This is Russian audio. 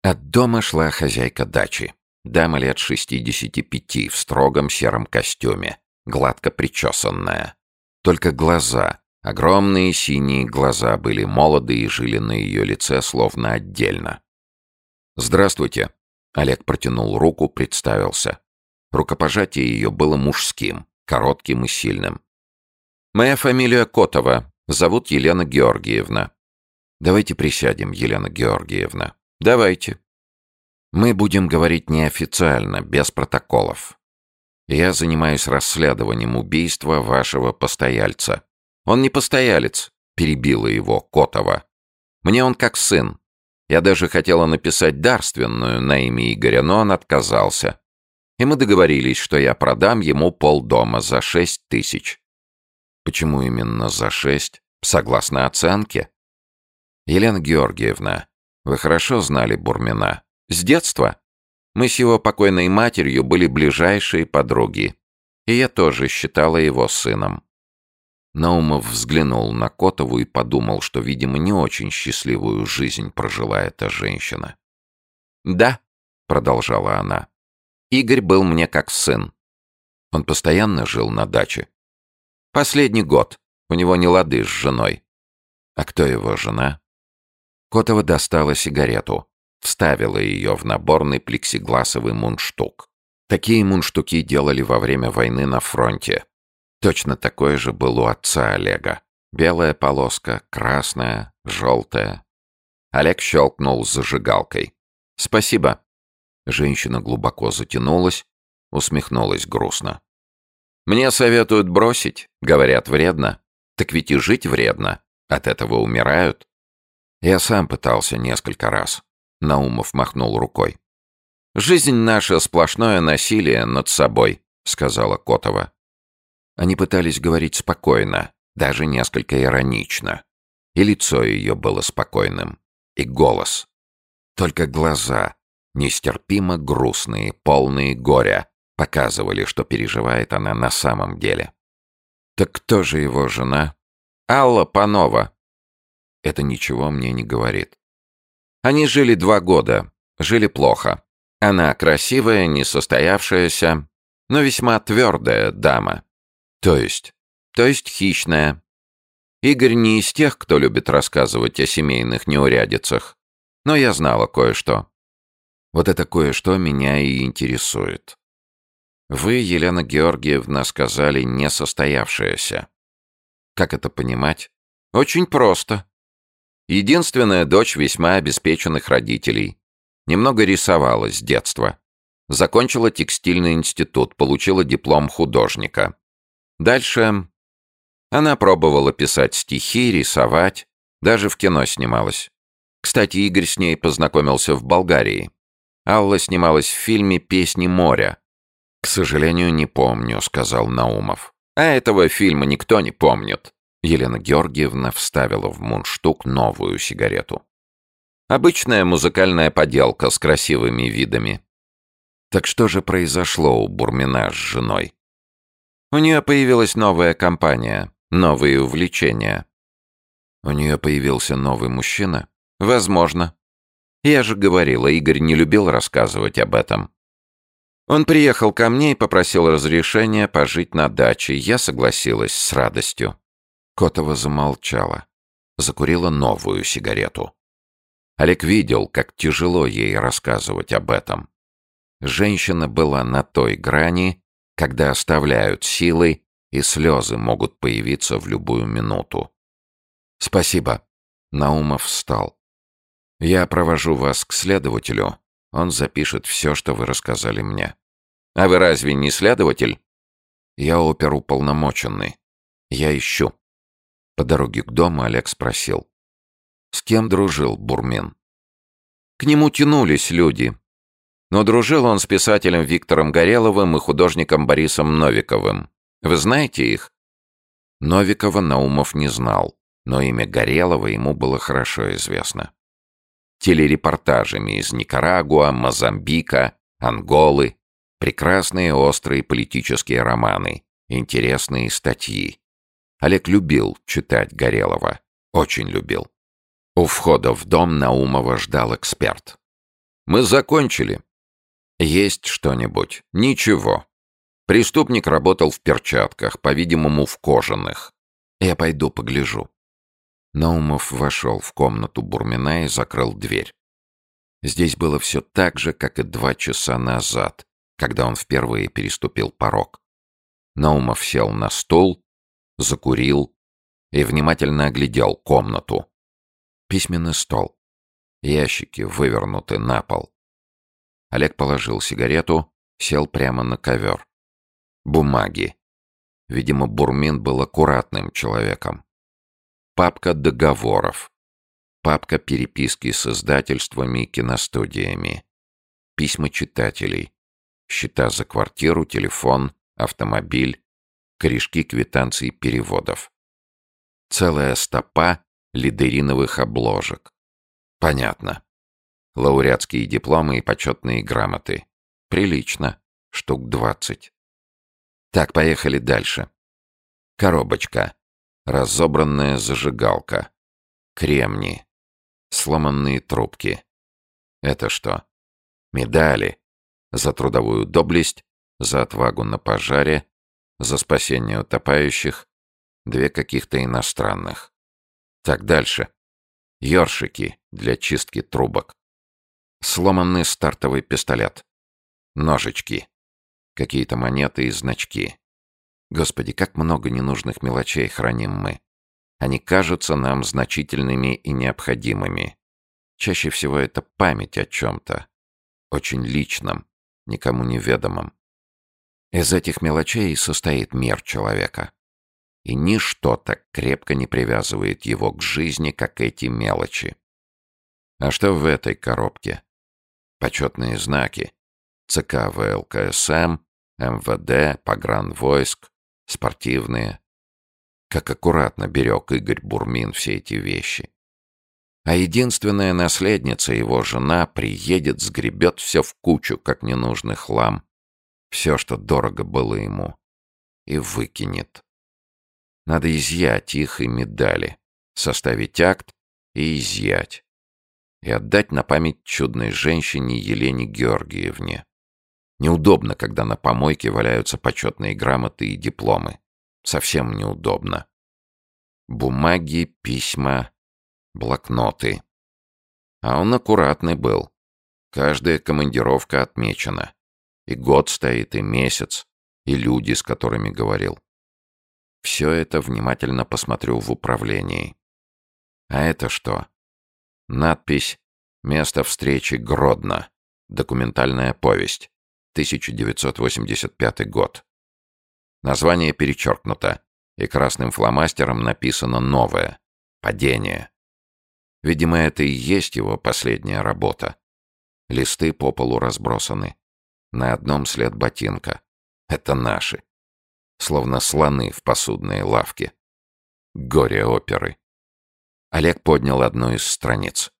От дома шла хозяйка дачи. Дама лет 65 в строгом сером костюме, гладко причесанная. Только глаза, огромные синие глаза, были молоды и жили на ее лице словно отдельно. «Здравствуйте!» Олег протянул руку, представился. Рукопожатие ее было мужским, коротким и сильным. «Моя фамилия Котова. Зовут Елена Георгиевна». «Давайте присядем, Елена Георгиевна». «Давайте». «Мы будем говорить неофициально, без протоколов. Я занимаюсь расследованием убийства вашего постояльца». «Он не постоялец», — перебила его Котова. «Мне он как сын. Я даже хотела написать дарственную на имя Игоря, но он отказался. И мы договорились, что я продам ему полдома за 6 тысяч». «Почему именно за 6? Согласно оценке?» «Елена Георгиевна, вы хорошо знали Бурмина?» «С детства. Мы с его покойной матерью были ближайшие подруги. И я тоже считала его сыном». Наумов взглянул на Котову и подумал, что, видимо, не очень счастливую жизнь прожила эта женщина. «Да», — продолжала она, — «Игорь был мне как сын. Он постоянно жил на даче?» «Последний год. У него не лады с женой». «А кто его жена?» Котова достала сигарету, вставила ее в наборный плексигласовый мундштук. Такие мундштуки делали во время войны на фронте. Точно такое же был у отца Олега. Белая полоска, красная, желтая. Олег щелкнул зажигалкой. «Спасибо». Женщина глубоко затянулась, усмехнулась грустно. «Мне советуют бросить. Говорят, вредно. Так ведь и жить вредно. От этого умирают». «Я сам пытался несколько раз». Наумов махнул рукой. «Жизнь наша — сплошное насилие над собой», — сказала Котова. Они пытались говорить спокойно, даже несколько иронично. И лицо ее было спокойным, и голос. Только глаза, нестерпимо грустные, полные горя, показывали, что переживает она на самом деле. «Так кто же его жена?» «Алла Панова». «Это ничего мне не говорит». Они жили 2 года, жили плохо. Она красивая, несостоявшаяся, но весьма твердая дама. То есть хищная. Игорь не из тех, кто любит рассказывать о семейных неурядицах. Но я знала кое-что. Вот это кое-что меня и интересует. Вы, Елена Георгиевна, сказали «несостоявшаяся». Как это понимать? Очень просто. Единственная дочь весьма обеспеченных родителей. Немного рисовала с детства. Закончила текстильный институт, получила диплом художника. Дальше она пробовала писать стихи, рисовать, даже в кино снималась. Кстати, Игорь с ней познакомился в Болгарии. Алла снималась в фильме «Песни моря». «К сожалению, не помню», — сказал Наумов. «А этого фильма никто не помнит». Елена Георгиевна вставила в мундштук новую сигарету. «Обычная музыкальная поделка с красивыми видами». «Так что же произошло у Бурмина с женой?» «У нее появилась новая компания, новые увлечения». «У нее появился новый мужчина?» «Возможно. Я же говорила, Игорь не любил рассказывать об этом. Он приехал ко мне и попросил разрешения пожить на даче. Я согласилась с радостью». Котова замолчала, закурила новую сигарету. Олег видел, как тяжело ей рассказывать об этом. Женщина была на той грани, когда оставляют силы, и слезы могут появиться в любую минуту. «Спасибо». Наумов встал. «Я провожу вас к следователю. Он запишет все, что вы рассказали мне». «А вы разве не следователь?» «Я оперуполномоченный. Я ищу». По дороге к дому Олег спросил. «С кем дружил Бурмин?» К нему тянулись люди. Но дружил он с писателем Виктором Гореловым и художником Борисом Новиковым. Вы знаете их? Новикова Наумов не знал, но имя Горелова ему было хорошо известно. Телерепортажами из Никарагуа, Мозамбика, Анголы, прекрасные острые политические романы, интересные статьи. Олег любил читать Горелова, очень любил. У входа в дом Наумова ждал эксперт. Мы закончили. Есть что-нибудь? Ничего. Преступник работал в перчатках, по-видимому, в кожаных. Я пойду погляжу. Наумов вошел в комнату Бурмина и закрыл дверь. Здесь было все так же, как и 2 часа назад, когда он впервые переступил порог. Наумов сел на стул, закурил и внимательно оглядел комнату. Письменный стол. Ящики вывернуты на пол. Олег положил сигарету, сел прямо на ковер. Бумаги. Видимо, Бурмин был аккуратным человеком. Папка договоров. Папка переписки с издательствами и киностудиями. Письма читателей. Счета за квартиру, телефон, автомобиль, корешки квитанций переводов. Целая стопа лидериновых обложек. Понятно. Лауреатские дипломы и почетные грамоты. Прилично. Штук 20. Так, поехали дальше. Коробочка. Разобранная зажигалка. Кремни. Сломанные трубки. Это что? Медали. За трудовую доблесть, за отвагу на пожаре, за спасение утопающих. 2 каких-то иностранных. Так, дальше. Ёршики для чистки трубок. Сломанный стартовый пистолет. Ножички. Какие-то монеты и значки. Господи, как много ненужных мелочей храним мы. Они кажутся нам значительными и необходимыми. Чаще всего это память о чем-то. Очень личном, никому неведомом. Из этих мелочей и состоит мир человека. И ничто так крепко не привязывает его к жизни, как эти мелочи. А что в этой коробке? Почетные знаки. ЦК ВЛКСМ, МВД, погранвойск, спортивные. Как аккуратно берег Игорь Бурмин все эти вещи. А единственная наследница, его жена, приедет, сгребет все в кучу, как ненужный хлам. Все, что дорого было ему. И выкинет. Надо изъять их и медали. Составить акт и изъять. И отдать на память чудной женщине Елене Георгиевне. Неудобно, когда на помойке валяются почетные грамоты и дипломы. Совсем неудобно. Бумаги, письма, блокноты. А он аккуратный был. Каждая командировка отмечена. И год стоит, и месяц, и люди, с которыми говорил. Все это внимательно посмотрю в управлении. А это что? Надпись «Место встречи Гродно». Документальная повесть. 1985 год. Название перечеркнуто, и красным фломастером написано новое «Падение». Видимо, это и есть его последняя работа. Листы по полу разбросаны. На одном след ботинка. Это наши. Словно слоны в посудной лавке. Горе оперы. Олег поднял одну из страниц.